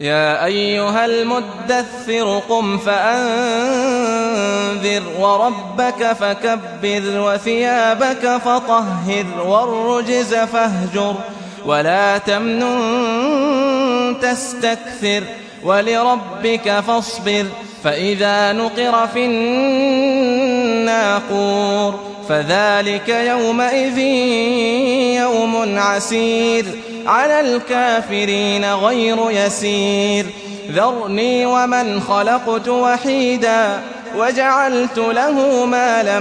يا أيها المدثر قم فأنذر وربك فكبر وثيابك فطهر والرجز فاهجر ولا تمنن تستكثر ولربك فاصبر فإذا نقر في الناقور فذلك يومئذ يوم عسير على الكافرين غير يسير ذرني ومن خلقت وحيدا وجعلت له مالا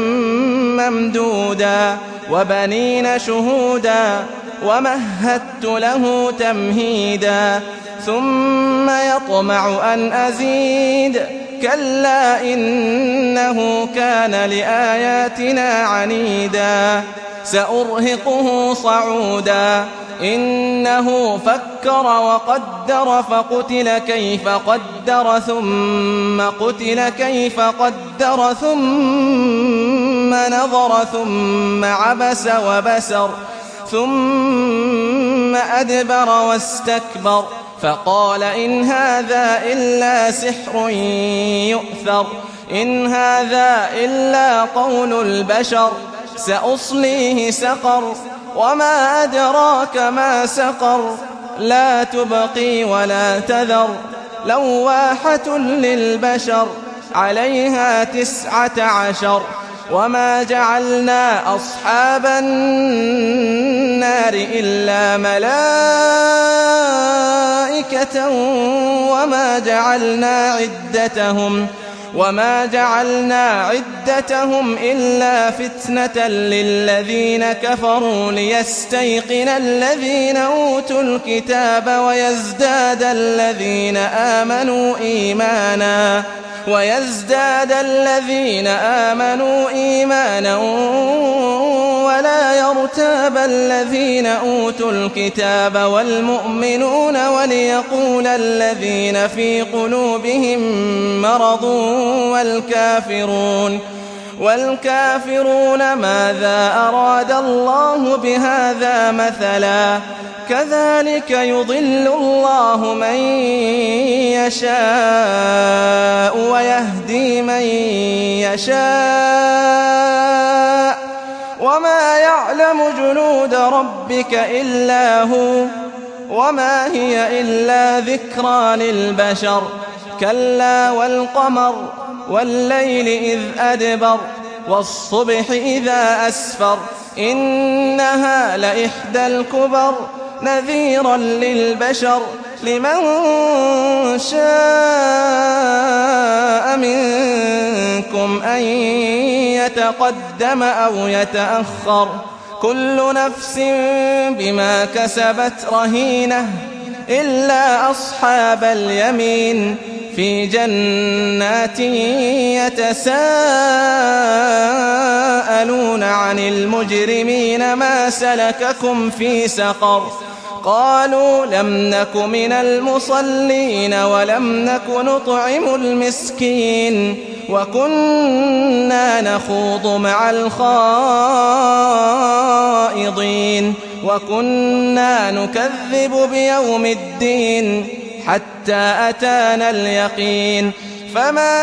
ممدودا وبنين شهودا ومهدت له تمهيدا ثم يطمع أن أزيد كلا إنه كان لآياتنا عنيدا سأرهقه صعودا إنه فكر وقدر فقتل كيف قدر ثم قتل كيف قدر ثم نظر ثم عبس وبسر ثم أدبر واستكبر فقال إن هذا إلا سحر يؤثر إن هذا إلا قول البشر سأصليه سقر وما أدراك ما سقر لا تبقي ولا تذر لواحة للبشر عليها 19 وما جعلنا أصحاب النار إلا ملائكة وما جعلنا عدتهم إلا فتنة للذين كفروا ليستيقن الذين أوتوا الكتاب ويزداد الذين آمنوا إيمانا ولا يرتاب الذين أوتوا الكتاب والمؤمنون وليقول الذين في قلوبهم مرض والكافرون ماذا أراد الله بهذا مثلا كذلك يضل الله من يشاء ويهدي من يشاء وما يعلم جنود ربك إلا هو وما هي إلا ذكرى للبشر كلا والقمر والليل إذ أدبر والصبح إذا أسفر إنها لإحدى الكبر نذيرا للبشر لمن شاء منكم أن يتقدم أو يتأخر كل نفس بما كسبت رهينة إلا أصحاب اليمين في جنات يتساءلون عن المجرمين ما سلككم في سقر قالوا لم نك من المصلين ولم نك نطعم المسكين وكنا نخوض مع الخائضين وكنا نكذب بيوم الدين حتى أتانا اليقين فما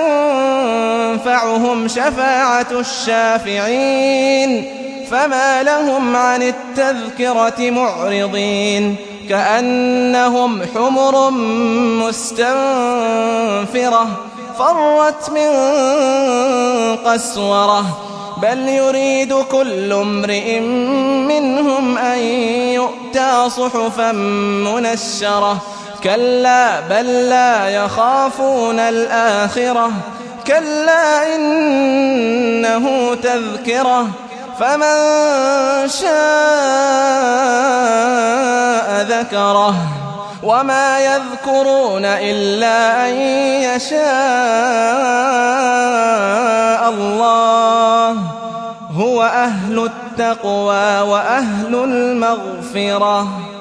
تنفعهم شفاعة الشافعين فما لهم عن التذكرة معرضين كأنهم حمر مستنفرة فرت من قسورة بل يريد كل امرئ منهم أن يؤتى صحفا منشرة كلا بل لا يخافون الآخرة كلا إنه تذكرة فمن شاء ذكره وما يذكرون إلا أن يشاء الله هو أهل التقوى وأهل المغفرة